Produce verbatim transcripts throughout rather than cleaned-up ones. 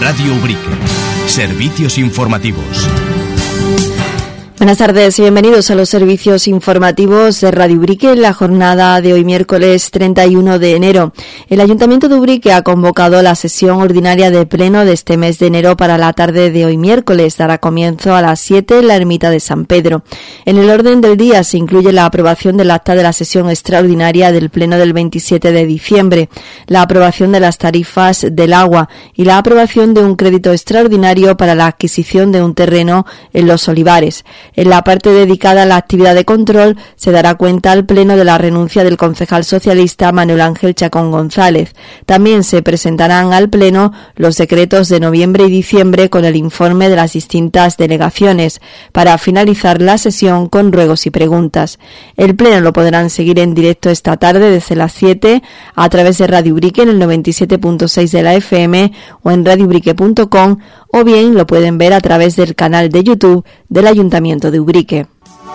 Radio Ubrique. Servicios informativos. Buenas tardes y bienvenidos a los servicios informativos de Radio Ubrique en la jornada de hoy miércoles treinta y uno de enero. El Ayuntamiento de Ubrique ha convocado la sesión ordinaria de pleno de este mes de enero para la tarde de hoy miércoles. Dará comienzo a las siete en la ermita de San Pedro. En el orden del día se incluye la aprobación del acta de la sesión extraordinaria del pleno del veintisiete de diciembre, la aprobación de las tarifas del agua y la aprobación de un crédito extraordinario para la adquisición de un terreno en Los Olivares. En la parte dedicada a la actividad de control se dará cuenta al Pleno de la renuncia del concejal socialista Manuel Ángel Chacón González. También se presentarán al Pleno los decretos de noviembre y diciembre con el informe de las distintas delegaciones, para finalizar la sesión con ruegos y preguntas. El Pleno lo podrán seguir en directo esta tarde desde las siete a través de Radio Ubrique en el noventa y siete punto seis de la F M o en radio ubrique punto com, o bien lo pueden ver a través del canal de YouTube del Ayuntamiento de Ubrique.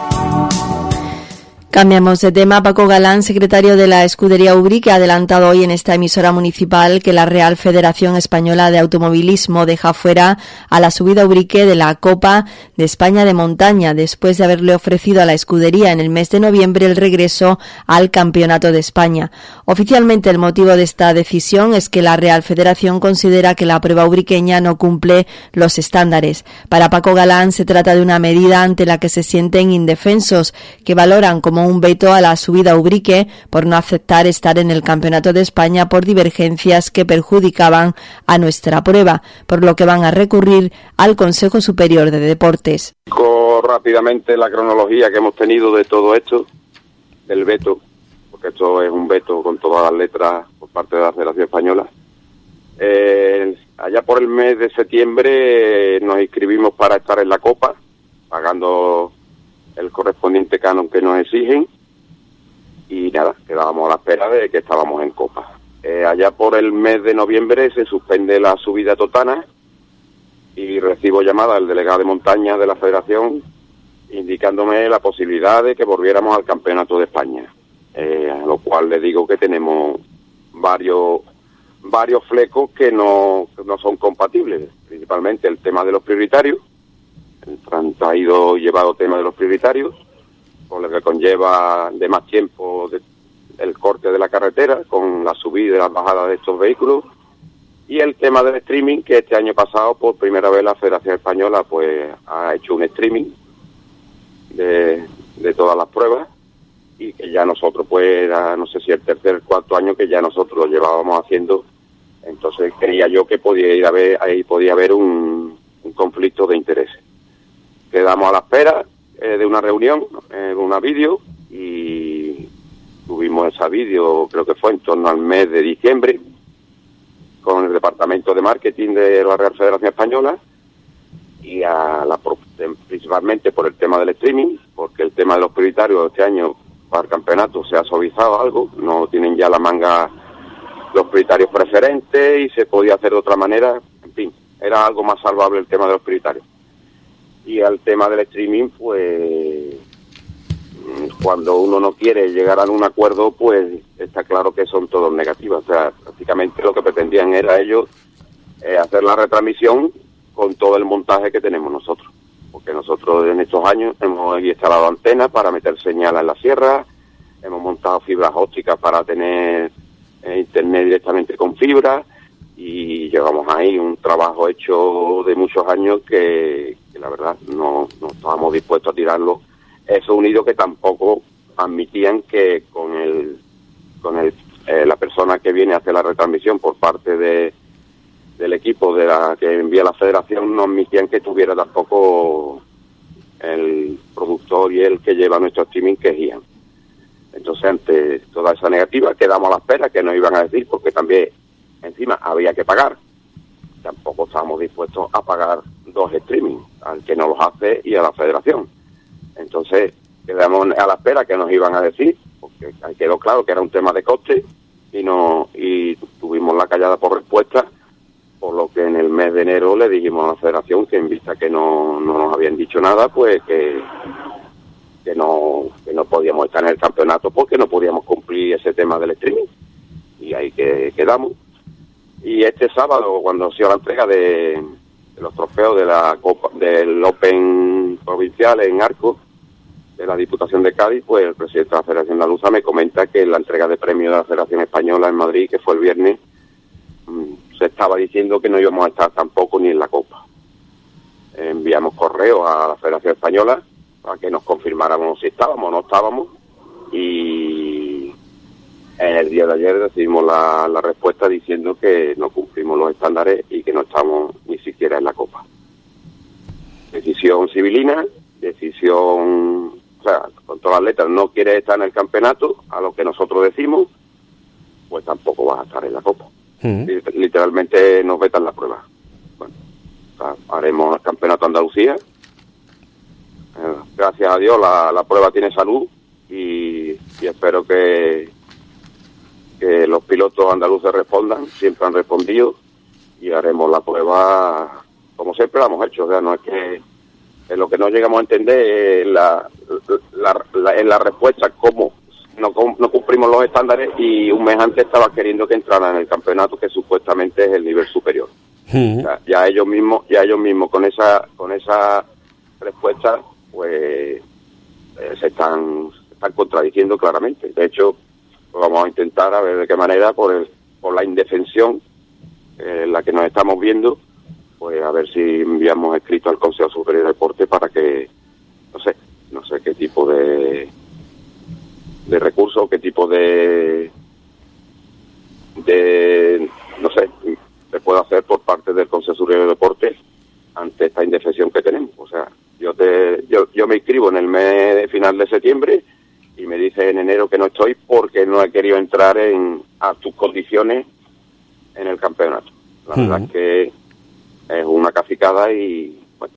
Cambiamos de tema. Paco Galán, secretario de la Escudería Ubrique, ha adelantado hoy en esta emisora municipal que la Real Federación Española de Automovilismo deja fuera a la subida Ubrique de la Copa de España de Montaña, después de haberle ofrecido a la escudería en el mes de noviembre el regreso al Campeonato de España. Oficialmente el motivo de esta decisión es que la Real Federación considera que la prueba ubriqueña no cumple los estándares. Para Paco Galán se trata de una medida ante la que se sienten indefensos, que valoran como un veto a la subida Ubrique por no aceptar estar en el Campeonato de España por divergencias que perjudicaban a nuestra prueba, por lo que van a recurrir al Consejo Superior de Deportes. Rápidamente la cronología que hemos tenido de todo esto, del veto, porque esto es un veto con todas las letras por parte de la Federación Española. Eh, allá por el mes de septiembre eh, nos inscribimos para estar en la Copa, pagando el correspondiente canon que nos exigen, y nada, quedábamos a la espera de que estábamos en Copa. Eh, allá por el mes de noviembre se suspende la subida totana y recibo llamada del delegado de montaña de la Federación indicándome la posibilidad de que volviéramos al Campeonato de España, eh, a lo cual le digo que tenemos varios varios flecos que no, que no son compatibles, principalmente el tema de los prioritarios. Han traído llevado tema de los prioritarios, con lo que conlleva de más tiempo de, el corte de la carretera, con la subida y la bajada de estos vehículos, y el tema del streaming, que este año pasado por primera vez la Federación Española pues ha hecho un streaming de, de todas las pruebas, y que ya nosotros pues era, no sé si el tercer o cuarto año que ya nosotros lo llevábamos haciendo. Entonces creía yo que podía ir a ver, ahí podía haber un, un conflicto de intereses. Quedamos a la espera eh, de una reunión, eh, una vídeo, y tuvimos esa vídeo, creo que fue en torno al mes de diciembre, con el Departamento de Marketing de la Real Federación Española, y a la, principalmente por el tema del streaming, porque el tema de los prioritarios este año para el campeonato se ha suavizado algo, no tienen ya la manga los prioritarios preferentes y se podía hacer de otra manera, en fin, era algo más salvable el tema de los prioritarios. Y al tema del streaming, pues cuando uno no quiere llegar a un acuerdo, pues está claro que son todos negativos. O sea, prácticamente lo que pretendían era ellos eh, hacer la retransmisión con todo el montaje que tenemos nosotros. Porque nosotros en estos años hemos instalado antenas para meter señal en la sierra, hemos montado fibras ópticas para tener eh, internet directamente con fibra, y llevamos ahí un trabajo hecho de muchos años que, que la verdad no, no estábamos dispuestos a tirarlo. Eso unido que tampoco admitían que con el con el eh, la persona que viene a hacer la retransmisión por parte de del equipo de la que envía la Federación, no admitían que tuviera tampoco el productor y el que lleva nuestro streaming, que es Ian. Entonces, ante toda esa negativa, quedamos a la espera que nos iban a decir, porque también encima había que pagar. Tampoco estábamos dispuestos a pagar dos streaming, al que nos los hace y a la Federación. Entonces quedamos a la espera que nos iban a decir, porque quedó claro que era un tema de coste, y no y tuvimos la callada por respuesta, por lo que en el mes de enero le dijimos a la Federación que en vista que no, no nos habían dicho nada, pues que, que no que no podíamos estar en el campeonato porque no podíamos cumplir ese tema del streaming. Y ahí que quedamos. Y este sábado, cuando ha sido la entrega de, de los trofeos de la Copa del Open provincial en Arco, de la Diputación de Cádiz, pues el presidente de la Federación Andaluza me comenta que en la entrega de premios de la Federación Española en Madrid, que fue el viernes, se estaba diciendo que no íbamos a estar tampoco ni en la Copa. Enviamos correos a la Federación Española para que nos confirmáramos si estábamos o no estábamos, y en el día de ayer recibimos la, la respuesta diciendo que no cumplimos los estándares y que no estamos ni siquiera en la Copa. Decisión civilina, decisión, o sea, con todas las letras, no quieres estar en el campeonato, a lo que nosotros decimos, pues tampoco vas a estar en la Copa. Uh-huh. Literalmente nos vetan la prueba. Bueno, o sea, haremos el campeonato Andalucía. Eh, gracias a Dios la, la prueba tiene salud y, y espero que, que los pilotos andaluces respondan, siempre han respondido, y haremos la prueba como siempre la hemos hecho. O sea, no es que en lo que no llegamos a entender es la, la, la, en la respuesta cómo no, no cumplimos los estándares y un mes antes estaba queriendo que entraran en el campeonato, que supuestamente es el nivel superior. Uh-huh. O sea, ya ellos mismos, ya ellos mismos con esa con esa respuesta, pues eh, se están se están contradiciendo claramente. De hecho, pues vamos a intentar a ver de qué manera, por el, por la indefensión eh, en la que nos estamos viendo, pues a ver si enviamos escrito al Consejo Superior de Deporte para que, no sé, no sé qué tipo de de recursos, qué tipo de de no sé, se puede hacer por parte del Consejo Superior de Deporte ante esta indefensión que tenemos. O sea, yo te yo yo me inscribo en el mes de final de septiembre y me dice en enero que no estoy porque no he querido entrar en a tus condiciones en el campeonato. La hmm. verdad es que es una cacicada y bueno.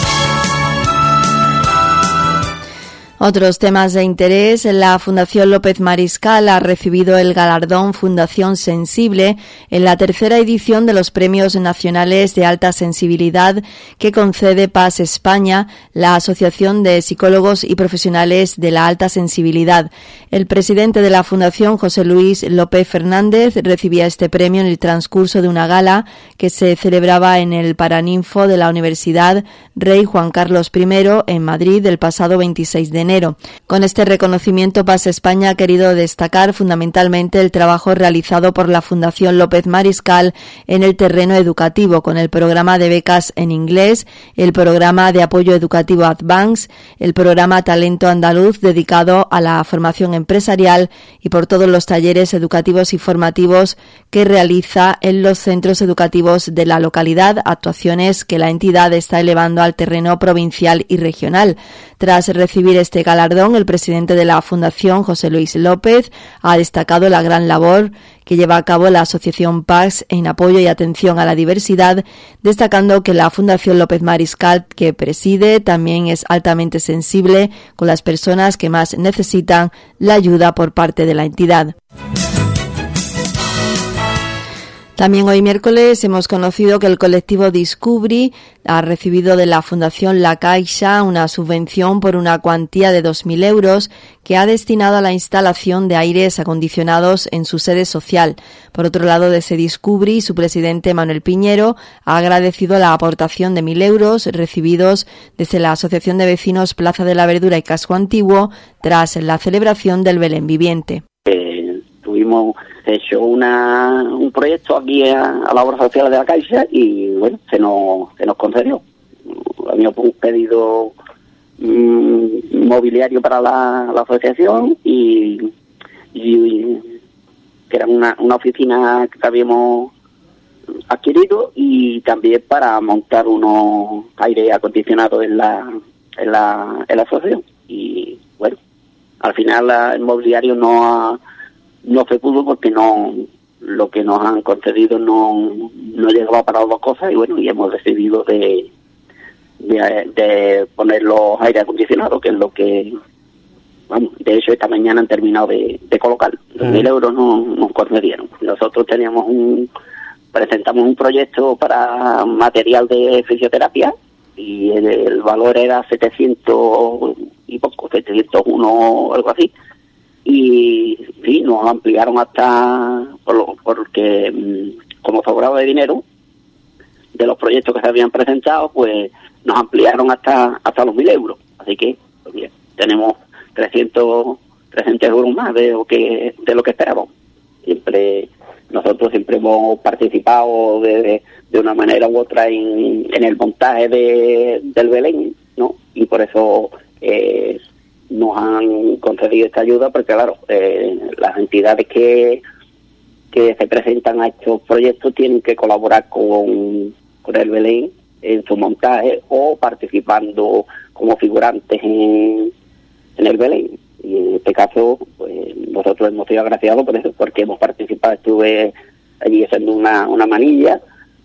Otros temas de interés. La Fundación López Mariscal ha recibido el galardón Fundación Sensible en la tercera edición de los Premios Nacionales de Alta Sensibilidad que concede Paz España, la Asociación de Psicólogos y Profesionales de la Alta Sensibilidad. El presidente de la Fundación, José Luis López Fernández, recibía este premio en el transcurso de una gala que se celebraba en el Paraninfo de la Universidad Rey Juan Carlos primero en Madrid el pasado veintiséis de enero. Con este reconocimiento, Paz España ha querido destacar fundamentalmente el trabajo realizado por la Fundación López Mariscal en el terreno educativo, con el programa de becas en inglés, el programa de apoyo educativo Advance, el programa Talento Andaluz dedicado a la formación empresarial y por todos los talleres educativos y formativos que realiza en los centros educativos de la localidad, actuaciones que la entidad está elevando al terreno provincial y regional. Tras recibir este galardón, el presidente de la Fundación, José Luis López, ha destacado la gran labor que lleva a cabo la Asociación Paz en apoyo y atención a la diversidad, destacando que la Fundación López Mariscal, que preside, también es altamente sensible con las personas que más necesitan la ayuda por parte de la entidad. También hoy miércoles hemos conocido que el colectivo Discubri ha recibido de la Fundación La Caixa una subvención por una cuantía de dos mil euros que ha destinado a la instalación de aires acondicionados en su sede social. Por otro lado, desde Discubri, su presidente Manuel Piñero ha agradecido la aportación de mil euros recibidos desde la Asociación de Vecinos Plaza de la Verdura y Casco Antiguo tras la celebración del Belén Viviente. Eh, tuvimos hecho una, un proyecto aquí a, a la obra social de la Caixa y bueno, se nos, se nos concedió. Habíamos un pedido mmm, mobiliario para la, la asociación y, y que era una, una oficina que habíamos adquirido y también para montar unos aire acondicionados en la, en la, en la asociación. Y bueno, al final la, el mobiliario no ha no se pudo porque no lo que nos han concedido no no llegaba para las dos cosas y bueno, y hemos decidido de de, de poner los aire acondicionados, que es lo que vamos, de hecho esta mañana han terminado de, de colocar. Dos mil euros no, nos concedieron. Nosotros teníamos un presentamos un proyecto para material de fisioterapia y el, el valor era setecientos y poco, setecientos uno o algo así. Y sí, nos ampliaron hasta por lo, porque como sobrado de dinero de los proyectos que se habían presentado, pues nos ampliaron hasta hasta los mil euros. Así que pues bien, tenemos trescientos euros más de lo que de lo que esperábamos. Siempre nosotros siempre hemos participado de, de una manera u otra en, en el montaje de, del Belén, ¿no? Y por eso eh, nos han concedido esta ayuda, porque claro, eh, las entidades que que se presentan a estos proyectos tienen que colaborar con, con el Belén en su montaje o participando como figurantes en, en el Belén. Y en este caso, pues nosotros hemos sido agraciados por eso, porque hemos participado. Estuve allí haciendo una, una manilla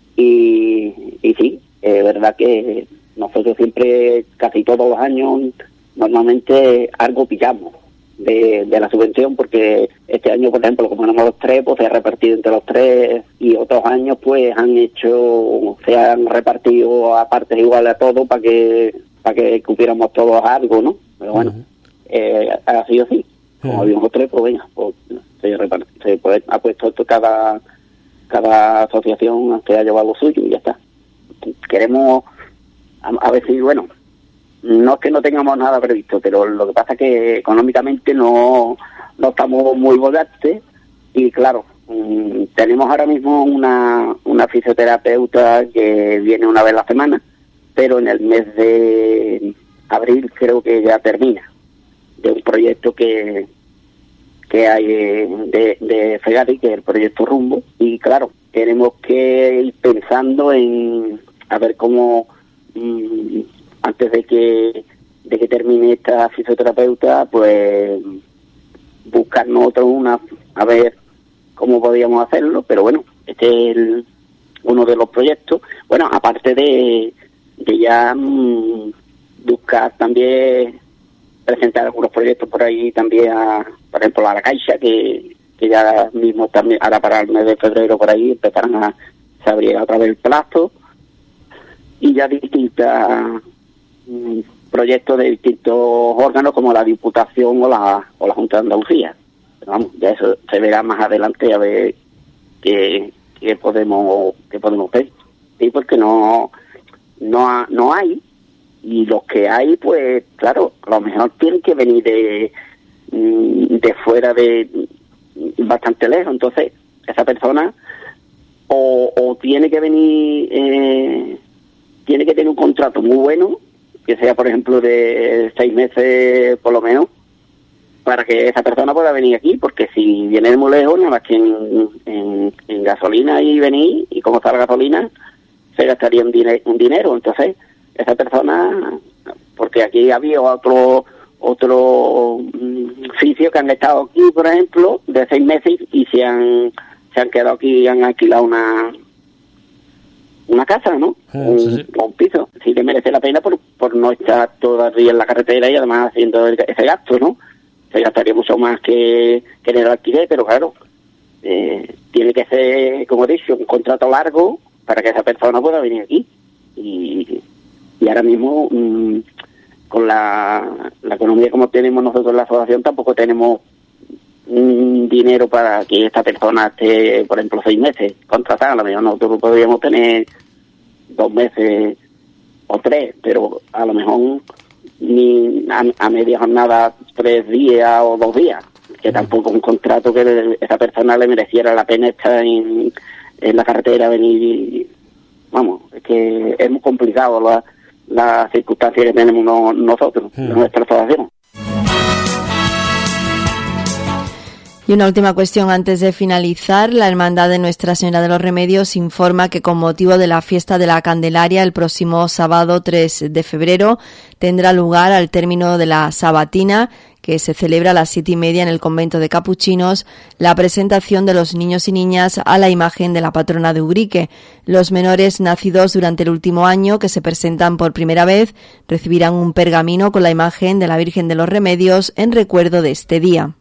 y, y sí, es verdad que nosotros siempre, casi todos los años, normalmente algo pillamos de, de la subvención, porque este año, por ejemplo, como éramos los tres, pues se ha repartido entre los tres, y otros años pues han hecho, se han repartido a partes iguales a todos para que para que cupiéramos todos algo, ¿no? Pero bueno, uh-huh. eh, ha sido así. Como uh-huh. habíamos tres, pues venga, pues, se, repart- se pues, ha puesto esto cada cada asociación que ha llevado lo suyo y ya está. Queremos, a, a ver si, bueno, no es que no tengamos nada previsto, pero lo que pasa es que económicamente no, no estamos muy bogantes y claro, mmm, tenemos ahora mismo una, una fisioterapeuta que viene una vez a la semana, pero en el mes de abril creo que ya termina, de un proyecto que que hay de, de Fegari, que es el proyecto Rumbo, y claro, tenemos que ir pensando en a ver cómo mmm, antes de que de que termine esta fisioterapeuta, pues buscar nosotros una, a ver cómo podíamos hacerlo, pero bueno, este es el, uno de los proyectos. Bueno, aparte de, de ya mmm, buscar también presentar algunos proyectos por ahí también, a, por ejemplo, a la Caixa, que, que ya mismo también, ahora para el mes de febrero por ahí empezarán a, se abrirá otra vez el plazo, y ya distintas mmm, proyectos de distintos órganos como la Diputación o la o la Junta de Andalucía. Pero vamos, ya eso se verá más adelante, a ver qué, qué podemos qué podemos ver. Sí, porque no no no hay, y los que hay, pues claro, a lo mejor tienen que venir de de fuera, de bastante lejos. Entonces esa persona o, o tiene que venir eh, tiene que tener un contrato muy bueno, que sea por ejemplo de seis meses por lo menos, para que esa persona pueda venir aquí, porque si viene de muy lejos, nada más que en, en, en gasolina y venir, y como está la gasolina, se gastaría un, dine- un dinero. Entonces esa persona, porque aquí había otro otro sitio que han estado aquí, por ejemplo, de seis meses y se han se han quedado aquí y han alquilado una una casa, ¿no? Sí, un, sí, sí. un piso. Sí que merece la pena por por no estar todavía en la carretera y además haciendo el, ese gasto, ¿no? Se gastaría mucho más que, que en el alquiler, pero claro, eh, tiene que ser, como he dicho, un contrato largo para que esa persona pueda venir aquí. Y, y ahora mismo, mmm, con la, la economía como tenemos nosotros en la asociación, tampoco tenemos un dinero para que esta persona esté, por ejemplo, seis meses contratada. A lo mejor nosotros podríamos tener dos meses o tres, pero a lo mejor ni a, a media jornada, tres días o dos días, que tampoco es un contrato que le, esa persona le mereciera la pena estar en, en la carretera, venir y, vamos, es que es muy complicado la, las circunstancias que tenemos no, nosotros, en nuestra asociación. Y una última cuestión antes de finalizar. La Hermandad de Nuestra Señora de los Remedios informa que con motivo de la fiesta de la Candelaria el próximo sábado tres de febrero tendrá lugar, al término de la sabatina, que se celebra a las siete y media en el convento de Capuchinos, la presentación de los niños y niñas a la imagen de la patrona de Ubrique. Los menores nacidos durante el último año, que se presentan por primera vez, recibirán un pergamino con la imagen de la Virgen de los Remedios en recuerdo de este día.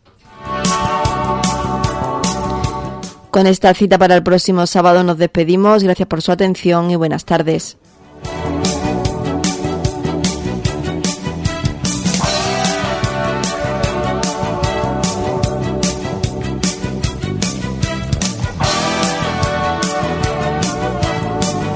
Con esta cita para el próximo sábado nos despedimos. Gracias por su atención y buenas tardes.